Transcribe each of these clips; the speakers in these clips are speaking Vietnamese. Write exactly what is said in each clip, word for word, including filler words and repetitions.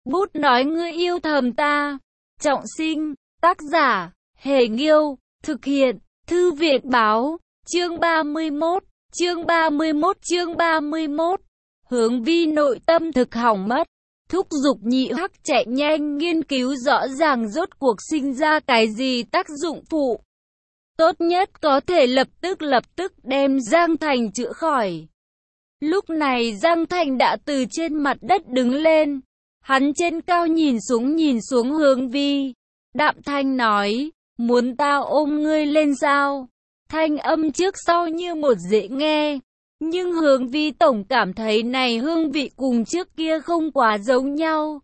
Bút nói ngươi yêu thầm ta. Trọng sinh, tác giả, Hề Nghiêu, thực hiện, Thư viện báo, chương ba mươi mốt, chương ba mươi mốt, chương ba mươi mốt. Hướng Vi nội tâm thực hỏng mất, thúc giục Nhị Hắc chạy nhanh nghiên cứu rõ ràng rốt cuộc sinh ra cái gì tác dụng phụ. Tốt nhất có thể lập tức lập tức đem Giang Thành chữa khỏi. Lúc này Giang Thành đã từ trên mặt đất đứng lên. Hắn trên cao nhìn xuống nhìn xuống Hướng Vi. Đạm thanh nói, muốn tao ôm ngươi lên sao? Thanh âm trước sau như một dễ nghe. Nhưng Hướng Vi tổng cảm thấy này hương vị cùng trước kia không quá giống nhau.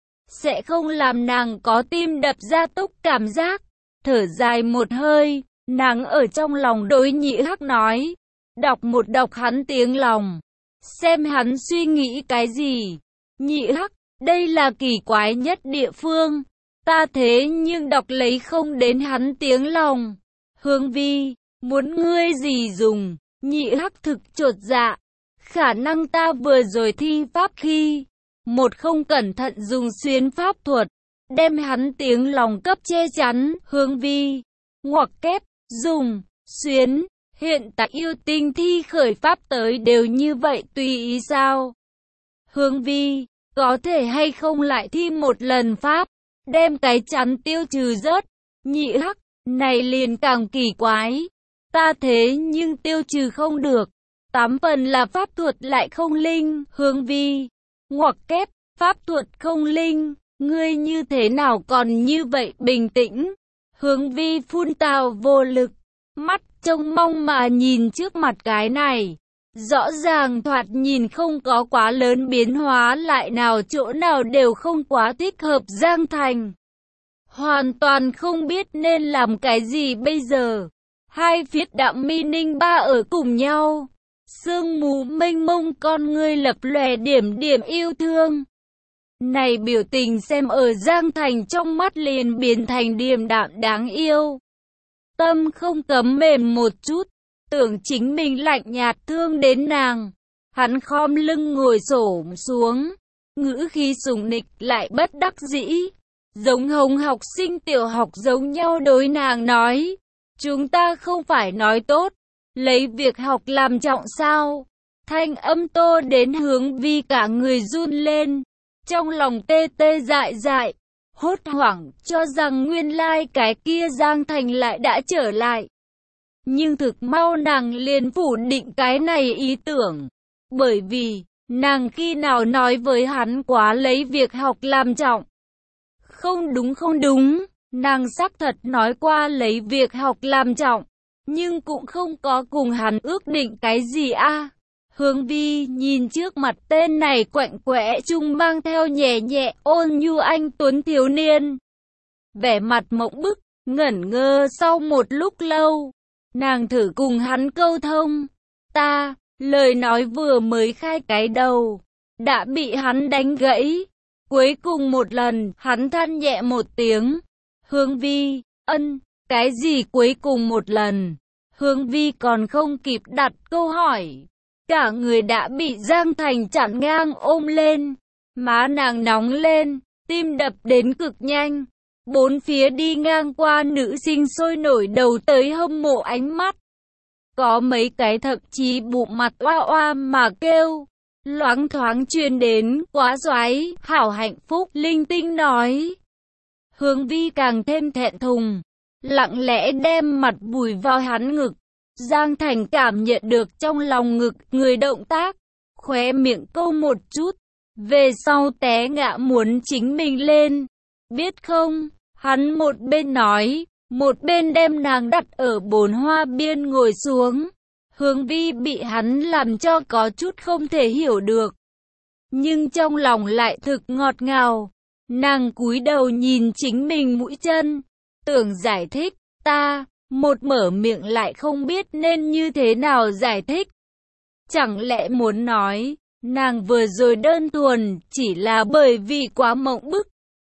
Sẽ không làm nàng có tim đập ra tốc cảm giác. Thở dài một hơi, nàng ở trong lòng đối Nhị Hắc nói. Đọc một đọc hắn tiếng lòng. Xem hắn suy nghĩ cái gì. Nhị Hắc, đây là kỳ quái nhất địa phương. Ta thế nhưng đọc lấy không đến hắn tiếng lòng. Hướng Vi, muốn ngươi gì dùng? Nhị Hắc thực chột dạ. Khả năng ta vừa rồi thi pháp khi, một không cẩn thận dùng xuyến pháp thuật, đem hắn tiếng lòng cấp che chắn. Hướng Vi, ngoặc kép, dùng, xuyến. Hiện tại yêu tinh thi khởi pháp tới đều như vậy tùy ý sao? Hướng Vi, có thể hay không lại thi một lần pháp, đem cái chắn tiêu trừ rớt. Nhị Hắc, này liền càng kỳ quái. Ta thế nhưng tiêu trừ không được. Tám phần là pháp thuật lại không linh. Hướng Vi, ngoặc kép, pháp thuật không linh. Ngươi như thế nào còn như vậy bình tĩnh? Hướng Vi phun tào vô lực. Mắt trông mong mà nhìn trước mặt cái này. Rõ ràng thoạt nhìn không có quá lớn biến hóa lại nào chỗ nào đều không quá thích hợp Giang Thành. Hoàn toàn không biết nên làm cái gì bây giờ. Hai phiết đạm mi ninh ba ở cùng nhau. Sương mù mênh mông con ngươi lập lòe điểm điểm yêu thương. Này biểu tình xem ở Giang Thành trong mắt liền biến thành điềm đạm đáng yêu. Tâm không cấm mềm một chút. Tưởng chính mình lạnh nhạt thương đến nàng. Hắn khom lưng ngồi xổm xuống. Ngữ khí sủng nịch lại bất đắc dĩ. Giống hồng học sinh tiểu học giống nhau đối nàng nói. Chúng ta không phải nói tốt. Lấy việc học làm trọng sao? Thanh âm tô đến Hướng Vi cả người run lên. Trong lòng tê tê dại dại. Hốt hoảng cho rằng nguyên lai cái kia Giang Thành lại đã trở lại. Nhưng thực mau nàng liền phủ định cái này ý tưởng. Bởi vì, nàng khi nào nói với hắn quá lấy việc học làm trọng. Không đúng không đúng, nàng xác thật nói qua lấy việc học làm trọng. Nhưng cũng không có cùng hắn ước định cái gì a. À. Hướng Vi nhìn trước mặt tên này quạnh quẽ chung mang theo nhẹ nhẹ ôn nhu anh tuấn thiếu niên. Vẻ mặt mộng bức, ngẩn ngơ sau một lúc lâu. Nàng thử cùng hắn câu thông. Ta, lời nói vừa mới khai cái đầu, đã bị hắn đánh gãy. Cuối cùng một lần, hắn than nhẹ một tiếng. Hướng Vi, ân, cái gì cuối cùng một lần? Hướng Vi còn không kịp đặt câu hỏi. Cả người đã bị Giang Thành chặn ngang ôm lên. Má nàng nóng lên, tim đập đến cực nhanh. Bốn phía đi ngang qua nữ sinh sôi nổi đầu tới hâm mộ ánh mắt. Có mấy cái thậm chí bụng mặt oa oa mà kêu. Loáng thoáng truyền đến, quá xoái, hảo hạnh phúc, linh tinh nói. Hướng Vi càng thêm thẹn thùng, lặng lẽ đem mặt vùi vào hắn ngực. Giang Thành cảm nhận được trong lòng ngực người động tác, khóe miệng câu một chút. Về sau té ngã muốn chính mình lên. Biết không, hắn một bên nói, một bên đem nàng đặt ở bồn hoa biên ngồi xuống. Hướng Vi bị hắn làm cho có chút không thể hiểu được. Nhưng trong lòng lại thực ngọt ngào. Nàng cúi đầu nhìn chính mình mũi chân. Tưởng giải thích, ta, một mở miệng lại không biết nên như thế nào giải thích. Chẳng lẽ muốn nói, nàng vừa rồi đơn thuần chỉ là bởi vì quá mộng bức.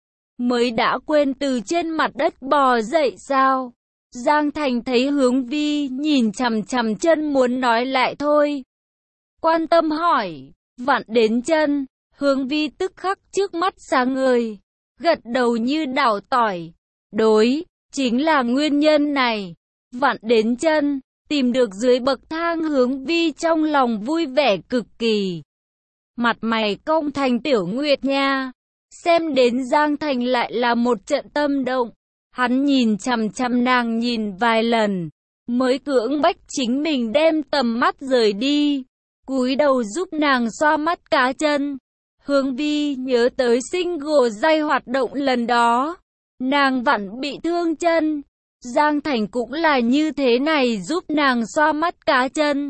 Mới đã quên từ trên mặt đất bò dậy sao? Giang Thành thấy Hướng Vi nhìn chằm chằm chân muốn nói lại thôi. Quan tâm hỏi, vặn đến chân. Hướng Vi tức khắc trước mắt sáng ngời, gật đầu như đảo tỏi. Đối, chính là nguyên nhân này. Vặn đến chân, tìm được dưới bậc thang Hướng Vi trong lòng vui vẻ cực kỳ. Mặt mày cong thành tiểu nguyệt nha. Xem đến Giang Thành lại là một trận tâm động. Hắn nhìn chằm chằm nàng nhìn vài lần, mới cưỡng bách chính mình đem tầm mắt rời đi. Cúi đầu giúp nàng xoa mắt cá chân. Hướng Vi nhớ tới single day hoạt động lần đó. Nàng vặn bị thương chân. Giang Thành cũng là như thế này giúp nàng xoa mắt cá chân.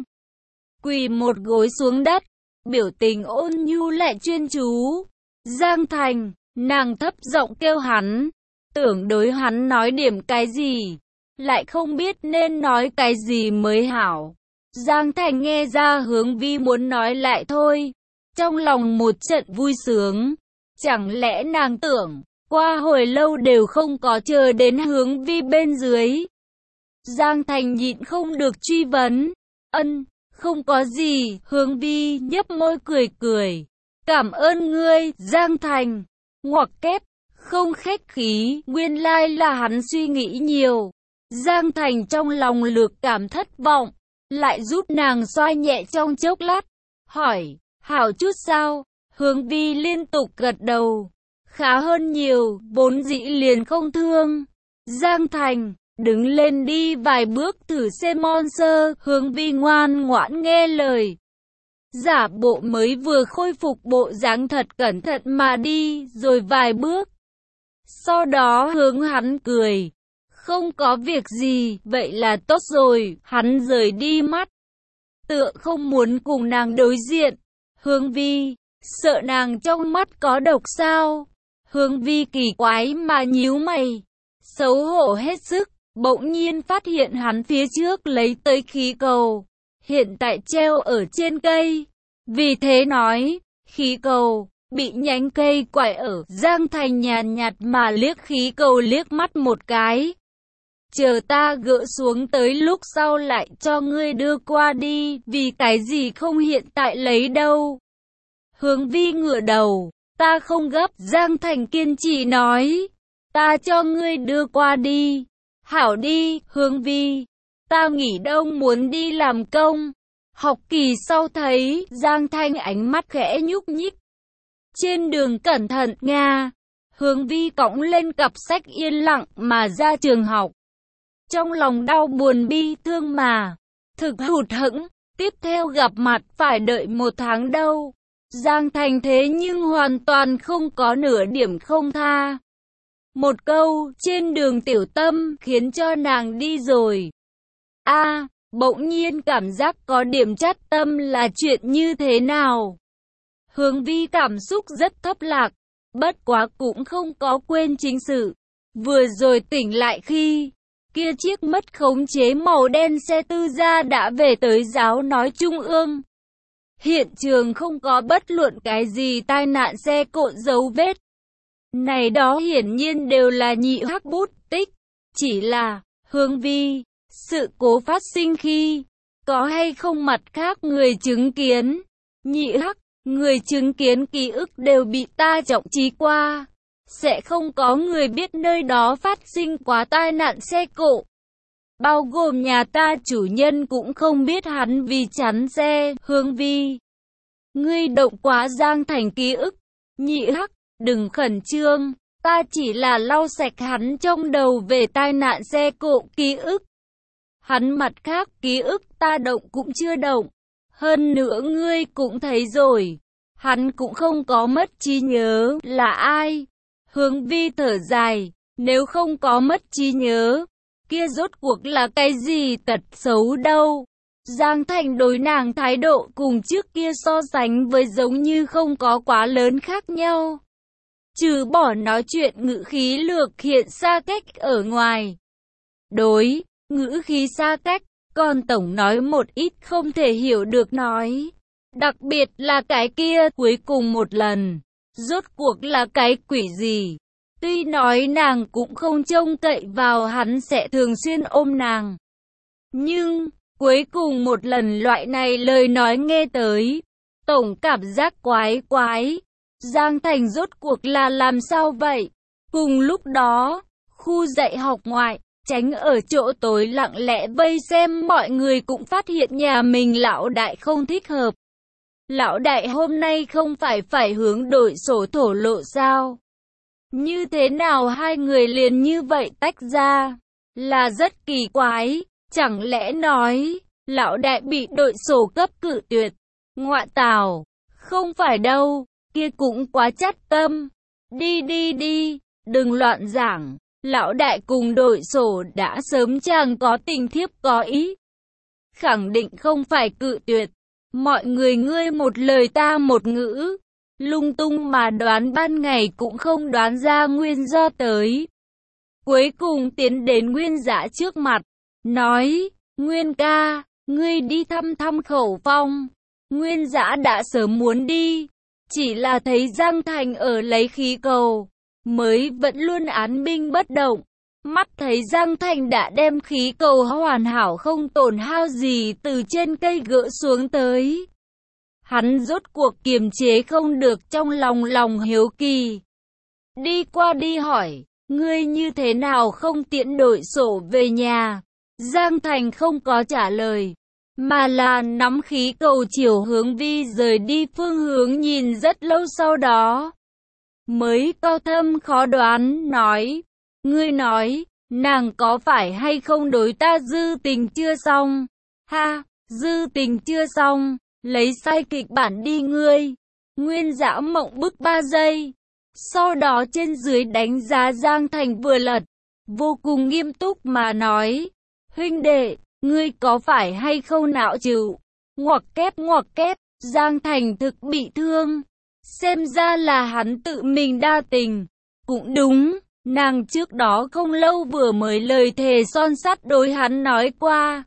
Quỳ một gối xuống đất, biểu tình ôn nhu lại chuyên chú. Giang Thành, nàng thấp giọng kêu hắn. Tưởng đối hắn nói điểm cái gì, lại không biết nên nói cái gì mới hảo. Giang Thành nghe ra Hướng Vi muốn nói lại thôi. Trong lòng một trận vui sướng. Chẳng lẽ nàng tưởng, qua hồi lâu đều không có chờ đến Hướng Vi bên dưới. Giang Thành nhịn không được truy vấn. Ân, không có gì. Hướng Vi nhấp môi cười cười. Cảm ơn ngươi, Giang Thành. Ngoặc kép, không khách khí, nguyên lai là hắn suy nghĩ nhiều. Giang Thành trong lòng lược cảm thất vọng, lại giúp nàng xoa nhẹ trong chốc lát. Hỏi, hảo chút sao? Hướng Vi liên tục gật đầu. Khá hơn nhiều, vốn dĩ liền không thương. Giang Thành, đứng lên đi vài bước thử xem monster. Hướng Vi ngoan ngoãn nghe lời. Giả bộ mới vừa khôi phục bộ dáng thật cẩn thận mà đi, rồi vài bước. Sau đó hướng hắn cười. Không có việc gì, vậy là tốt rồi. Hắn rời đi mắt. Tựa không muốn cùng nàng đối diện. Hướng Vi, sợ nàng trong mắt có độc sao? Hướng Vi kỳ quái mà nhíu mày. Xấu hổ hết sức, bỗng nhiên phát hiện hắn phía trước lấy tới khí cầu. Hiện tại treo ở trên cây. Vì thế nói, khí cầu, bị nhánh cây quải ở. Giang Thành nhàn nhạt mà liếc khí cầu liếc mắt một cái. Chờ ta gỡ xuống tới lúc sau lại cho ngươi đưa qua đi, vì cái gì không hiện tại lấy đâu. Hướng Vi ngửa đầu, ta không gấp. Giang Thành kiên trì nói, ta cho ngươi đưa qua đi. Hảo đi, Hướng Vi, ta nghỉ đông muốn đi làm công. Học kỳ sau thấy, Giang Thành ánh mắt khẽ nhúc nhích. Trên đường cẩn thận Nga. Hướng Vi cõng lên cặp sách yên lặng mà ra trường học. Trong lòng đau buồn bi thương mà. Thực hụt hẫng, tiếp theo gặp mặt phải đợi một tháng đâu. Giang Thành thế nhưng hoàn toàn không có nửa điểm không tha. Một câu, trên đường tiểu tâm, khiến cho nàng đi rồi. A, bỗng nhiên cảm giác có điểm chát tâm là chuyện như thế nào? Hướng Vi cảm xúc rất thấp lạc, bất quá cũng không có quên chính sự. Vừa rồi tỉnh lại khi, kia chiếc mất khống chế màu đen xe tư gia đã về tới giáo nói trung ương. Hiện trường không có bất luận cái gì tai nạn xe cộ dấu vết. Này đó hiển nhiên đều là nhị hắc bút tích. Chỉ là, Hướng Vi, sự cố phát sinh khi, có hay không mặt khác người chứng kiến. Nhị hắc, người chứng kiến ký ức đều bị ta trọng trí qua. Sẽ không có người biết nơi đó phát sinh quá tai nạn xe cộ. Bao gồm nhà ta chủ nhân cũng không biết hắn vì chắn xe. Hướng Vi, ngươi động quá Giang Thành ký ức. Nhị hắc, đừng khẩn trương, ta chỉ là lau sạch hắn trong đầu về tai nạn xe cộ ký ức. Hắn mặt khác ký ức ta động cũng chưa động. Hơn nữa ngươi cũng thấy rồi, hắn cũng không có mất trí nhớ. Là ai? Hướng Vi thở dài, nếu không có mất trí nhớ, kia rốt cuộc là cái gì tật xấu đâu. Giang Thành đối nàng thái độ cùng trước kia so sánh với giống như không có quá lớn khác nhau. Trừ bỏ nói chuyện ngữ khí lược hiện xa cách ở ngoài. Đối, ngữ khí xa cách, còn tổng nói một ít không thể hiểu được nói. Đặc biệt là cái kia cuối cùng một lần. Rốt cuộc là cái quỷ gì? Tuy nói nàng cũng không trông cậy vào hắn sẽ thường xuyên ôm nàng. Nhưng, cuối cùng một lần loại này lời nói nghe tới, tổng cảm giác quái quái. Giang Thành rốt cuộc là làm sao vậy? Cùng lúc đó, khu dạy học ngoại, Tránh ở chỗ tối lặng lẽ vây xem, mọi người cũng phát hiện nhà mình lão đại không thích hợp. Lão đại hôm nay không phải phải hướng đổi sổ thổ lộ sao? Như thế nào hai người liền như vậy tách ra? Là rất kỳ quái, chẳng lẽ nói, lão đại bị đội sổ cấp cự tuyệt? Ngoại tào, không phải đâu, kia cũng quá chát tâm. Đi đi đi, đừng loạn giảng, lão đại cùng đội sổ đã sớm chàng có tình thiếp có ý. Khẳng định không phải cự tuyệt, mọi người ngươi một lời ta một ngữ. Lung tung mà đoán ban ngày cũng không đoán ra nguyên do tới. Cuối cùng tiến đến Nguyên Dã trước mặt, nói, Nguyên ca, ngươi đi thăm thăm Khẩu Phong. Nguyên Dã đã sớm muốn đi, chỉ là thấy Giang Thành ở lấy khí cầu, mới vẫn luôn án binh bất động. Mắt thấy Giang Thành đã đem khí cầu hoàn hảo không tổn hao gì từ trên cây gỡ xuống tới. Hắn rốt cuộc kiềm chế không được trong lòng lòng hiếu kỳ. Đi qua đi hỏi, ngươi như thế nào không tiện đổi sổ về nhà? Giang Thành không có trả lời, mà là nắm khí cầu chiều hướng Vi rời đi phương hướng, nhìn rất lâu sau đó. Mới cao thâm khó đoán nói, ngươi nói, nàng có phải hay không đối ta dư tình chưa xong? Ha, dư tình chưa xong. Lấy sai kịch bản đi ngươi. Nguyên Dã mộng bức ba giây. Sau đó trên dưới đánh giá Giang Thành vừa lật. Vô cùng nghiêm túc mà nói. Huynh đệ, ngươi có phải hay không não chịu? Ngoặc kép ngoặc kép. Giang Thành thực bị thương. Xem ra là hắn tự mình đa tình. Cũng đúng, nàng trước đó không lâu vừa mới lời thề son sắt đối hắn nói qua.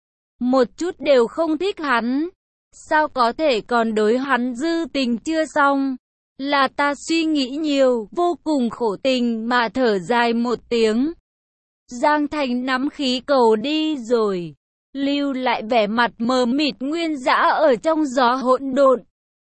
Một chút đều không thích hắn. Sao có thể còn đối hắn dư tình chưa xong? Là ta suy nghĩ nhiều, vô cùng khổ tình mà thở dài một tiếng. Giang Thành nắm khí cầu đi rồi, lưu lại vẻ mặt mờ mịt Nguyên Dã ở trong gió hỗn độn.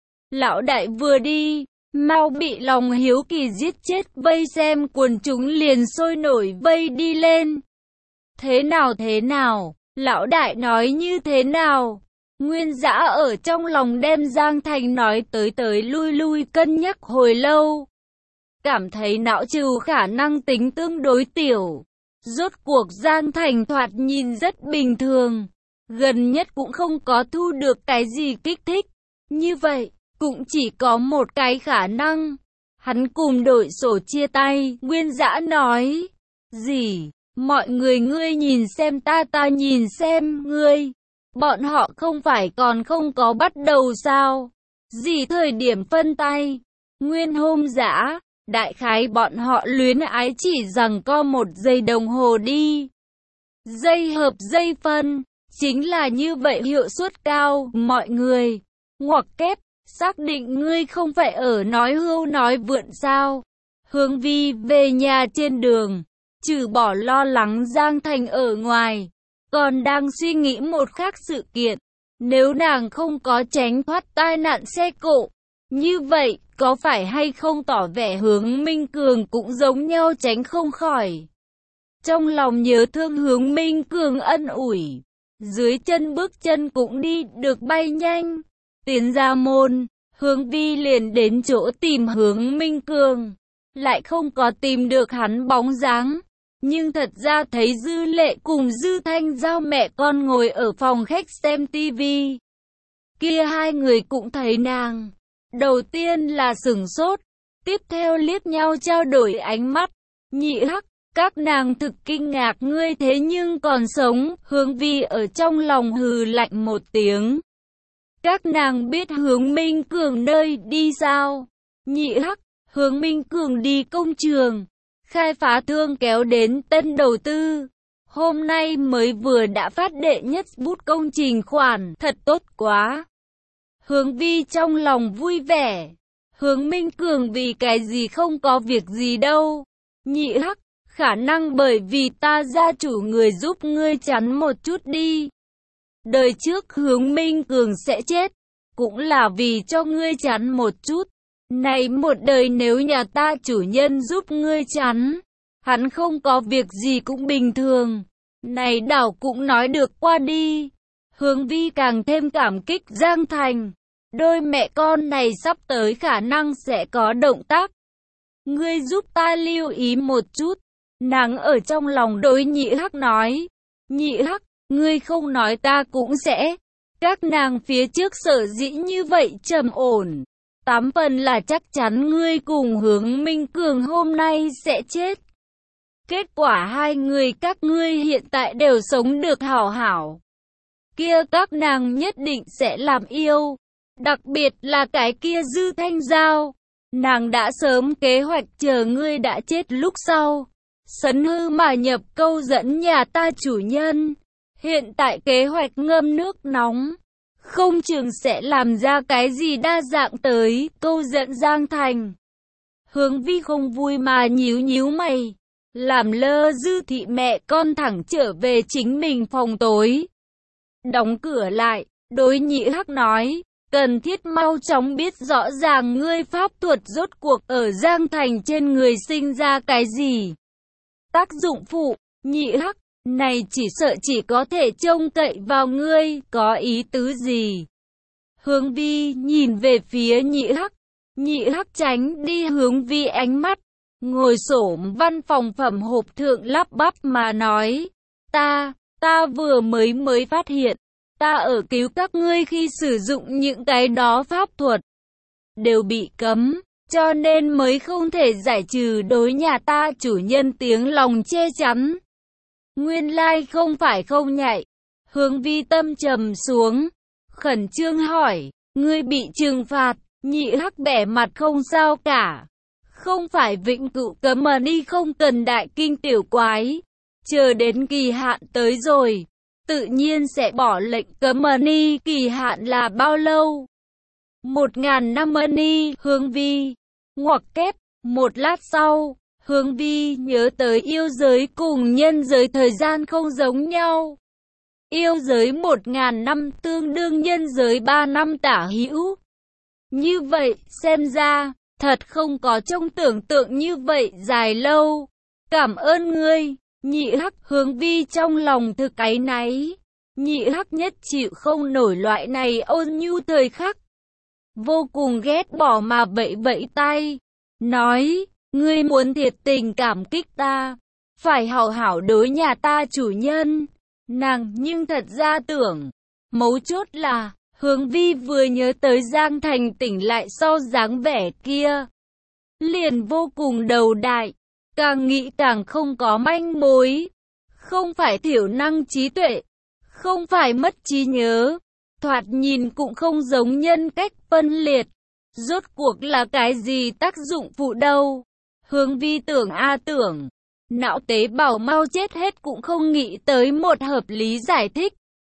Lão đại vừa đi, mau bị lòng hiếu kỳ giết chết, vây xem quần chúng liền sôi nổi vây đi lên. Thế nào thế nào? Lão đại nói như thế nào? Nguyên Dã ở trong lòng đem Giang Thành nói tới tới lui lui cân nhắc hồi lâu. Cảm thấy não trừ khả năng tính tương đối tiểu. Rốt cuộc Giang Thành thoạt nhìn rất bình thường. Gần nhất cũng không có thu được cái gì kích thích. Như vậy, cũng chỉ có một cái khả năng. Hắn cùng đội sổ chia tay, Nguyên Dã nói. Gì? Mọi người ngươi nhìn xem ta ta nhìn xem ngươi. Bọn họ không phải còn không có bắt đầu sao? Gì thời điểm phân tay? Nguyên hôm Dã, đại khái bọn họ luyến ái chỉ rằng co một giây đồng hồ đi. Dây hợp dây phân, chính là như vậy hiệu suất cao, mọi người. Ngoặc kép, xác định ngươi không phải ở nói hưu nói vượn sao? Hướng Vi về nhà trên đường, trừ bỏ lo lắng Giang Thành ở ngoài, còn đang suy nghĩ một khác sự kiện. Nếu nàng không có tránh thoát tai nạn xe cộ, như vậy, có phải hay không tỏ vẻ Hướng Minh Cường cũng giống nhau tránh không khỏi. Trong lòng nhớ thương Hướng Minh Cường ân ủi, dưới chân bước chân cũng đi được bay nhanh. Tiến ra môn, Hướng Vi liền đến chỗ tìm Hướng Minh Cường, lại không có tìm được hắn bóng dáng. Nhưng thật ra thấy Dư Lệ cùng Dư Thanh Giao mẹ con ngồi ở phòng khách xem tivi. Kia hai người cũng thấy nàng. Đầu tiên là sửng sốt, tiếp theo liếc nhau trao đổi ánh mắt. Nhị hắc, các nàng thực kinh ngạc ngươi thế nhưng còn sống. Hướng Vi ở trong lòng hừ lạnh một tiếng. Các nàng biết Hướng Minh Cường nơi đi sao? Nhị hắc, Hướng Minh Cường đi công trường, khai phá thương kéo đến tân đầu tư. Hôm nay mới vừa đã phát đệ nhất bút công trình khoản, thật tốt quá. Hướng Vi trong lòng vui vẻ. Hướng Minh Cường vì cái gì không có việc gì đâu. Nhị hắc, khả năng bởi vì ta gia chủ người giúp ngươi chắn một chút đi. Đời trước Hướng Minh Cường sẽ chết, cũng là vì cho ngươi chắn một chút. Này một đời nếu nhà ta chủ nhân giúp ngươi chắn, hắn không có việc gì cũng bình thường. Này đảo cũng nói được qua đi. Hướng Vi càng thêm cảm kích Giang Thành. Đôi mẹ con này sắp tới khả năng sẽ có động tác. Ngươi giúp ta lưu ý một chút. Nàng ở trong lòng đối Nhị Hắc nói. Nhị Hắc, ngươi không nói ta cũng sẽ. Các nàng phía trước sở dĩ như vậy trầm ổn. Tám phần là chắc chắn ngươi cùng Hướng Minh Cường hôm nay sẽ chết. Kết quả hai người các ngươi hiện tại đều sống được hảo hảo. Kia các nàng nhất định sẽ làm yêu. Đặc biệt là cái kia Dư Thanh Giao. Nàng đã sớm kế hoạch chờ ngươi đã chết lúc sau. Sấn hư mà nhập câu dẫn nhà ta chủ nhân. Hiện tại kế hoạch ngâm nước nóng. Không chừng sẽ làm ra cái gì đa dạng tới câu dẫn Giang Thành. Hướng Vi không vui mà nhíu nhíu mày. Làm lơ Dư thị mẹ con thẳng trở về chính mình phòng tối. Đóng cửa lại, đối Nhị Hắc nói. Cần thiết mau chóng biết rõ ràng ngươi pháp thuật rốt cuộc ở Giang Thành trên người sinh ra cái gì. Tác dụng phụ, Nhị Hắc, này chỉ sợ chỉ có thể trông cậy vào ngươi, có ý tứ gì? Hướng Vi nhìn về phía Nhị Hắc, Nhị Hắc tránh đi Hướng Vi ánh mắt, ngồi xổm văn phòng phẩm hộp thượng lắp bắp mà nói, ta, ta vừa mới mới phát hiện, ta ở cứu các ngươi khi sử dụng những cái đó pháp thuật, đều bị cấm, cho nên mới không thể giải trừ đối nhà ta chủ nhân tiếng lòng che chắn. Nguyên lai không phải không nhạy. Hướng Vi tâm trầm xuống, khẩn trương hỏi, ngươi bị trừng phạt? Nhị Hắc bẻ mặt không sao cả. Không phải vĩnh cửu cấm mà đi không cần đại kinh tiểu quái. Chờ đến kỳ hạn tới rồi, tự nhiên sẽ bỏ lệnh cấm mà đi. Kỳ hạn là bao lâu? Một ngàn năm mà đi. Hướng Vi ngoặc kép. Một lát sau, Hướng Vi nhớ tới yêu giới cùng nhân giới thời gian không giống nhau. Yêu giới một ngàn năm tương đương nhân giới ba năm tả hữu. Như vậy, xem ra, thật không có trong tưởng tượng như vậy dài lâu. Cảm ơn ngươi, Nhị Hắc. Hướng Vi trong lòng thực áy náy. Nhị Hắc nhất chịu không nổi loại này ôn nhu thời khắc. Vô cùng ghét bỏ mà vẫy vẫy tay. Nói, ngươi muốn thiệt tình cảm kích ta, phải hảo hảo đối nhà ta chủ nhân. Nàng nhưng thật ra tưởng, mấu chốt là, Hướng Vi vừa nhớ tới Giang Thành tỉnh lại sau dáng vẻ kia. Liền vô cùng đầu đại, càng nghĩ càng không có manh mối. Không phải thiểu năng trí tuệ, không phải mất trí nhớ, thoạt nhìn cũng không giống nhân cách phân liệt. Rốt cuộc là cái gì tác dụng phụ đâu? Hướng Vi tưởng a tưởng, não tế bào mau chết hết cũng không nghĩ tới một hợp lý giải thích.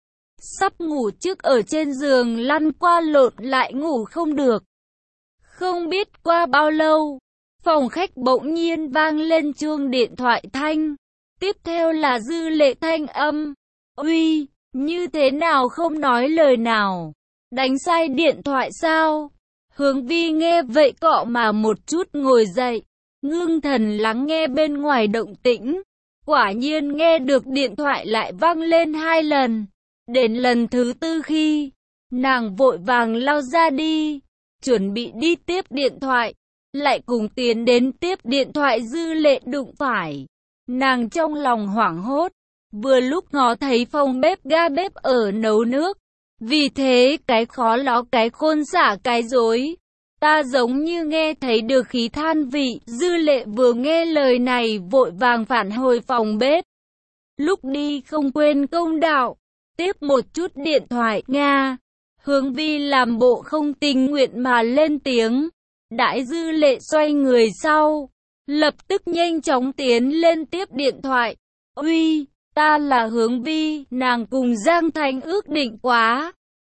Sắp ngủ trước ở trên giường lăn qua lộn lại ngủ không được. Không biết qua bao lâu, phòng khách bỗng nhiên vang lên chuông điện thoại thanh. Tiếp theo là Dư Lệ thanh âm. Uy, như thế nào không nói lời nào? Đánh sai điện thoại sao? Hướng Vi nghe vậy cọ mà một chút ngồi dậy, ngưng thần lắng nghe bên ngoài động tĩnh. Quả nhiên nghe được điện thoại lại vang lên hai lần. Đến lần thứ tư khi, nàng vội vàng lao ra đi, chuẩn bị đi tiếp điện thoại, lại cùng tiến đến tiếp điện thoại Dư Lệ đụng phải. Nàng trong lòng hoảng hốt, vừa lúc ngó thấy phòng bếp ga bếp ở nấu nước. Vì thế cái khó ló cái khôn xả cái dối. Ta giống như nghe thấy được khí than vị. Dư Lệ vừa nghe lời này vội vàng phản hồi phòng bếp. Lúc đi không quên công đạo, tiếp một chút điện thoại Nga. Hướng Vi làm bộ không tình nguyện mà lên tiếng. Đãi Dư Lệ xoay người sau, lập tức nhanh chóng tiến lên tiếp điện thoại. Uy, ta là Hướng Vi, nàng cùng Giang Thành ước định quá.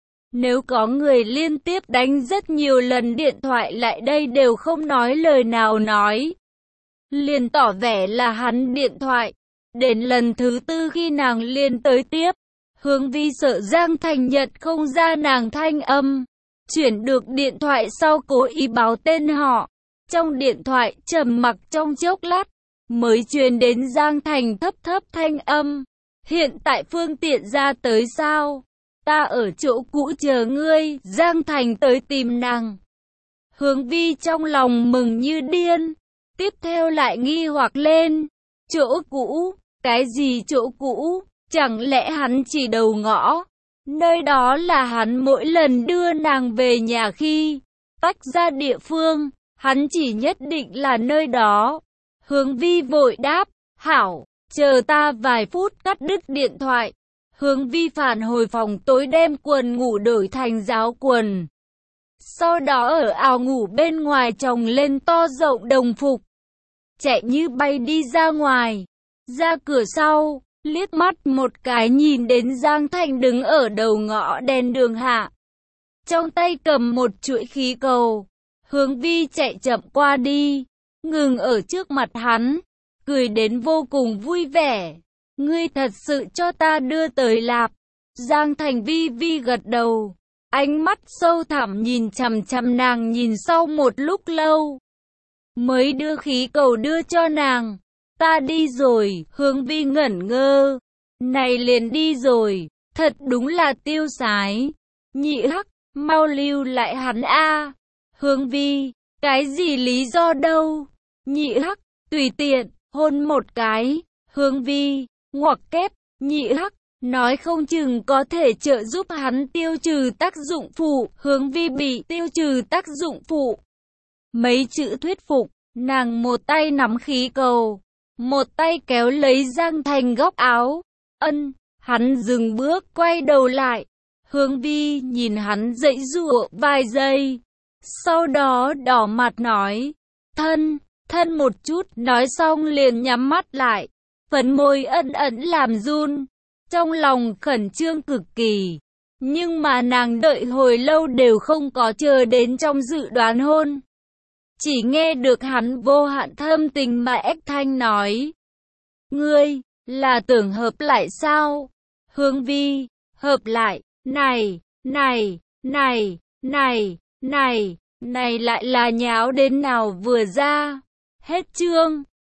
Nếu có người liên tiếp đánh rất nhiều lần điện thoại lại đây đều không nói lời nào nói, liền tỏ vẻ là hắn điện thoại. Đến lần thứ tư khi nàng liên tới tiếp, Hướng Vi sợ Giang Thành nhận không ra nàng thanh âm, chuyển được điện thoại sau cố ý báo tên họ. Trong điện thoại trầm mặc trong chốc lát, mới truyền đến Giang Thành thấp thấp thanh âm. Hiện tại phương tiện ra tới sao? Ta ở chỗ cũ chờ ngươi. Giang Thành tới tìm nàng. Hướng Vi trong lòng mừng như điên. Tiếp theo lại nghi hoặc lên. Chỗ cũ? Cái gì chỗ cũ? Chẳng lẽ hắn chỉ đầu ngõ? Nơi đó là hắn mỗi lần đưa nàng về nhà khi tách ra địa phương. Hắn chỉ nhất định là nơi đó. Hướng Vi vội đáp. Hảo, chờ ta vài phút. Cắt đứt điện thoại. Hướng Vi phản hồi phòng tối đem quần ngủ đổi thành giáo quần. Sau đó ở áo ngủ bên ngoài chồng lên to rộng đồng phục. Chạy như bay đi ra ngoài. Ra cửa sau, liếc mắt một cái nhìn đến Giang Thành đứng ở đầu ngõ đèn đường hạ. Trong tay cầm một chuỗi khí cầu. Hướng Vi chạy chậm qua đi, ngừng ở trước mặt hắn, cười đến vô cùng vui vẻ. Ngươi thật sự cho ta đưa tới lạp. Giang Thành vi vi gật đầu, ánh mắt sâu thẳm nhìn chằm chằm nàng nhìn sau một lúc lâu. Mới đưa khí cầu đưa cho nàng. Ta đi rồi. Hướng Vi ngẩn ngơ. Này liền đi rồi, thật đúng là tiêu sái. Nhị hắc, mau lưu lại hắn a. Hướng Vi, cái gì lý do đâu? Nhị hắc, tùy tiện, hôn một cái. Hướng Vi, ngoặc kép, nhị hắc, nói không chừng có thể trợ giúp hắn tiêu trừ tác dụng phụ. Hướng Vi bị tiêu trừ tác dụng phụ. Mấy chữ thuyết phục, nàng một tay nắm khí cầu, một tay kéo lấy Giang Thành góc áo. Ân, hắn dừng bước quay đầu lại. Hướng Vi nhìn hắn giãy giụa vài giây. Sau đó đỏ mặt nói, thân, thân một chút, nói xong liền nhắm mắt lại, phần môi ẩn ẩn làm run, trong lòng khẩn trương cực kỳ. Nhưng mà nàng đợi hồi lâu đều không có chờ đến trong dự đoán hôn. Chỉ nghe được hắn vô hạn thâm tình mà ếch thanh nói, ngươi, là tưởng hợp lại sao? Hướng Vi, hợp lại, này, này, này, này. Này, này lại là nháo đến nào vừa ra. Hết chương.